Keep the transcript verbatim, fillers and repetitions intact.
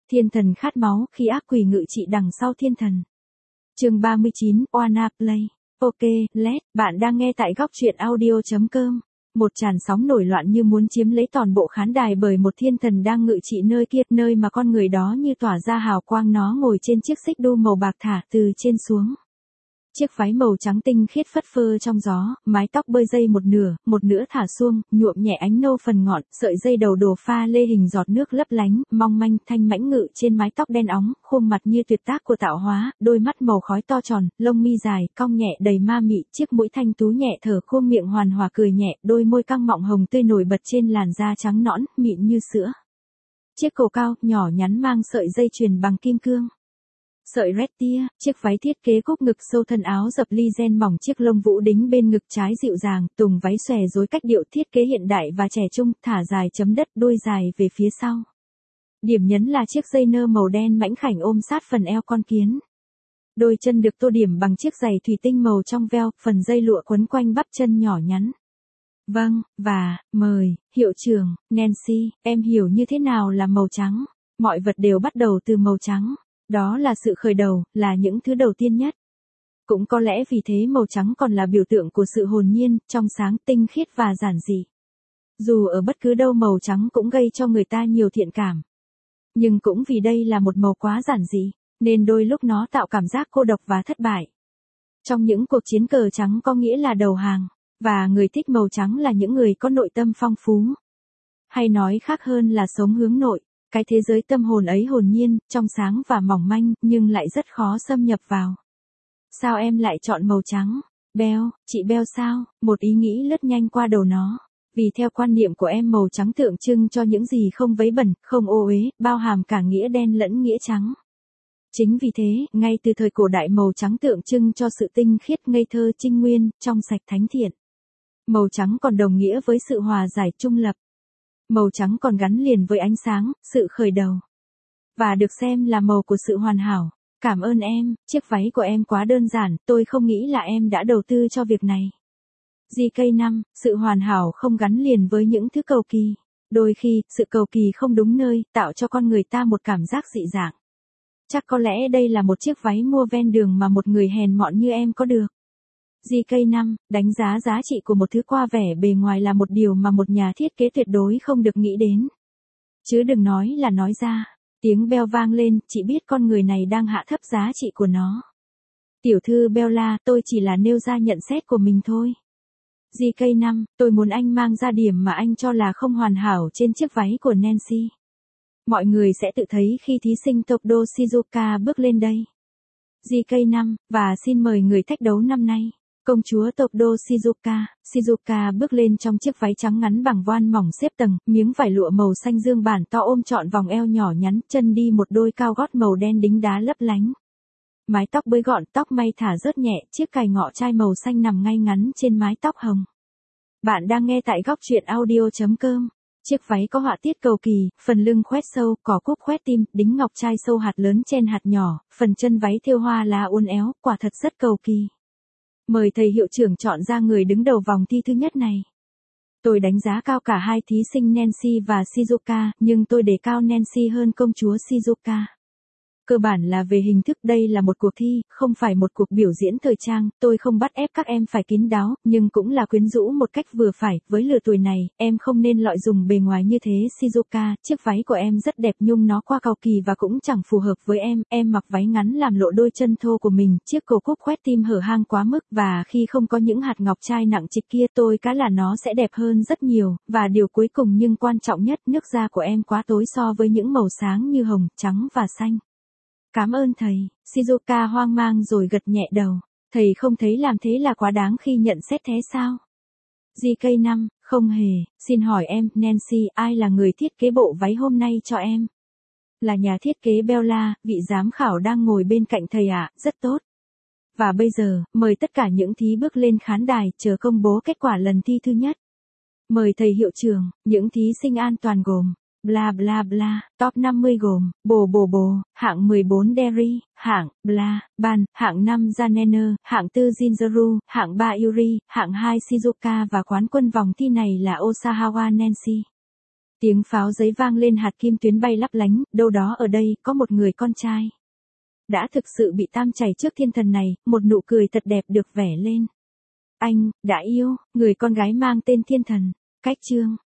Thiên thần khát máu khi ác quỷ ngự trị đằng sau thiên thần. Chương ba mươi chín, Wanna Play. Ok, let, bạn đang nghe tại góc truyện audio chấm com. Một tràn sóng nổi loạn như muốn chiếm lấy toàn bộ khán đài bởi một thiên thần đang ngự trị nơi kia, nơi mà con người đó như tỏa ra hào quang, nó ngồi trên chiếc xích đu màu bạc thả từ trên xuống. Chiếc váy màu trắng tinh khiết phất phơ trong gió, mái tóc bơi dây một nửa, một nửa thả xuông, nhuộm nhẹ ánh nâu phần ngọn, sợi dây đầu đồ pha lê hình giọt nước lấp lánh, mong manh, thanh mãnh ngự trên mái tóc đen óng, khuôn mặt như tuyệt tác của tạo hóa, đôi mắt màu khói to tròn, lông mi dài, cong nhẹ đầy ma mị, chiếc mũi thanh tú nhẹ thở khuôn miệng hoàn hòa cười nhẹ, đôi môi căng mọng hồng tươi nổi bật trên làn da trắng nõn, mịn như sữa. Chiếc cổ cao, nhỏ nhắn mang sợi dây chuyền bằng kim cương. Sợi red tia, chiếc váy thiết kế cúc ngực sâu, thân áo dập ly ren mỏng, chiếc lông vũ đính bên ngực trái dịu dàng, tùng váy xòe rối cách điệu thiết kế hiện đại và trẻ trung, thả dài chấm đất, đuôi dài về phía sau. Điểm nhấn là chiếc dây nơ màu đen mảnh khảnh ôm sát phần eo con kiến. Đôi chân được tô điểm bằng chiếc giày thủy tinh màu trong veo, phần dây lụa quấn quanh bắp chân nhỏ nhắn. Vâng, và, mời, hiệu trưởng, Nancy, em hiểu như thế nào là màu trắng. Mọi vật đều bắt đầu từ màu trắng. Đó là sự khởi đầu, là những thứ đầu tiên nhất. Cũng có lẽ vì thế màu trắng còn là biểu tượng của sự hồn nhiên, trong sáng, tinh khiết và giản dị. Dù ở bất cứ đâu màu trắng cũng gây cho người ta nhiều thiện cảm. Nhưng cũng vì đây là một màu quá giản dị, nên đôi lúc nó tạo cảm giác cô độc và thất bại. Trong những cuộc chiến cờ trắng có nghĩa là đầu hàng, và người thích màu trắng là những người có nội tâm phong phú. Hay nói khác hơn là sống hướng nội. Cái thế giới tâm hồn ấy hồn nhiên, trong sáng và mỏng manh, nhưng lại rất khó xâm nhập vào. Sao em lại chọn màu trắng? Bell, chị Bell sao? Một ý nghĩ lướt nhanh qua đầu nó. Vì theo quan niệm của em màu trắng tượng trưng cho những gì không vấy bẩn, không ô uế, bao hàm cả nghĩa đen lẫn nghĩa trắng. Chính vì thế, ngay từ thời cổ đại màu trắng tượng trưng cho sự tinh khiết, ngây thơ, trinh nguyên, trong sạch, thánh thiện. Màu trắng còn đồng nghĩa với sự hòa giải, trung lập. Màu trắng còn gắn liền với ánh sáng, sự khởi đầu. Và được xem là màu của sự hoàn hảo. Cảm ơn em, chiếc váy của em quá đơn giản, tôi không nghĩ là em đã đầu tư cho việc này. gi ca năm, sự hoàn hảo không gắn liền với những thứ cầu kỳ. Đôi khi, sự cầu kỳ không đúng nơi, tạo cho con người ta một cảm giác dị dạng. Chắc có lẽ đây là một chiếc váy mua ven đường mà một người hèn mọn như em có được. gi ca năm, đánh giá giá trị của một thứ qua vẻ bề ngoài là một điều mà một nhà thiết kế tuyệt đối không được nghĩ đến. Chứ đừng nói là nói ra. Tiếng bell vang lên, chị biết con người này đang hạ thấp giá trị của nó. Tiểu thư Bella, tôi chỉ là nêu ra nhận xét của mình thôi. gi ca năm, tôi muốn anh mang ra điểm mà anh cho là không hoàn hảo trên chiếc váy của Nancy. Mọi người sẽ tự thấy khi thí sinh Tokdo Shizuka bước lên đây. gi ca năm, và xin mời người thách đấu năm nay. Công chúa Tokdo Shizuka, Shizuka bước lên trong chiếc váy trắng ngắn bằng voan mỏng xếp tầng, miếng vải lụa màu xanh dương bản to ôm trọn vòng eo nhỏ nhắn, chân đi một đôi cao gót màu đen đính đá lấp lánh. Mái tóc bới gọn, tóc may thả rớt nhẹ, chiếc cài ngọ trai màu xanh nằm ngay ngắn trên mái tóc hồng. Bạn đang nghe tại góc truyện audio chấm com. Chiếc váy có họa tiết cầu kỳ, phần lưng khoét sâu, cỏ cúc khoét tim, đính ngọc trai sâu hạt lớn trên hạt nhỏ, phần chân váy thêu hoa lá uốn éo, quả thật rất cầu kỳ. Mời thầy hiệu trưởng chọn ra người đứng đầu vòng thi thứ nhất này. Tôi đánh giá cao cả hai thí sinh Nancy và Shizuka, nhưng tôi đề cao Nancy hơn công chúa Shizuka. Cơ bản là về hình thức, đây là một cuộc thi, không phải một cuộc biểu diễn thời trang, tôi không bắt ép các em phải kín đáo, nhưng cũng là quyến rũ một cách vừa phải, với lứa tuổi này, em không nên lọi dùng bề ngoài như thế. Shizuka, chiếc váy của em rất đẹp nhưng nó quá cầu kỳ và cũng chẳng phù hợp với em, em mặc váy ngắn làm lộ đôi chân thô của mình, chiếc cổ cúc khoét tim hở hang quá mức, và khi không có những hạt ngọc trai nặng trịch kia tôi cá là nó sẽ đẹp hơn rất nhiều, và điều cuối cùng nhưng quan trọng nhất, nước da của em quá tối so với những màu sáng như hồng, trắng và xanh. Cảm ơn thầy, Shizuka hoang mang rồi gật nhẹ đầu. Thầy không thấy làm thế là quá đáng khi nhận xét thế sao? gi ca năm, không hề, xin hỏi em, Nancy, ai là người thiết kế bộ váy hôm nay cho em? Là nhà thiết kế Bella, vị giám khảo đang ngồi bên cạnh thầy ạ, rất tốt. Và bây giờ, mời tất cả những thí bước lên khán đài, chờ công bố kết quả lần thi thứ nhất. Mời thầy hiệu trưởng, những thí sinh an toàn gồm. Bla bla bla, top năm mươi gồm, bồ bồ bồ, hạng mười bốn Derry, hạng, bla, ban, hạng năm Janene, hạng tư Jinzaru, hạng ba Yuri, hạng hai Shizuka và quán quân vòng thi này là Osahawa Nancy. Tiếng pháo giấy vang lên, hạt kim tuyến bay lấp lánh, đâu đó ở đây có một người con trai. Đã thực sự bị tam chảy trước thiên thần này, một nụ cười thật đẹp được vẽ lên. Anh, đã yêu, người con gái mang tên thiên thần. Cách chương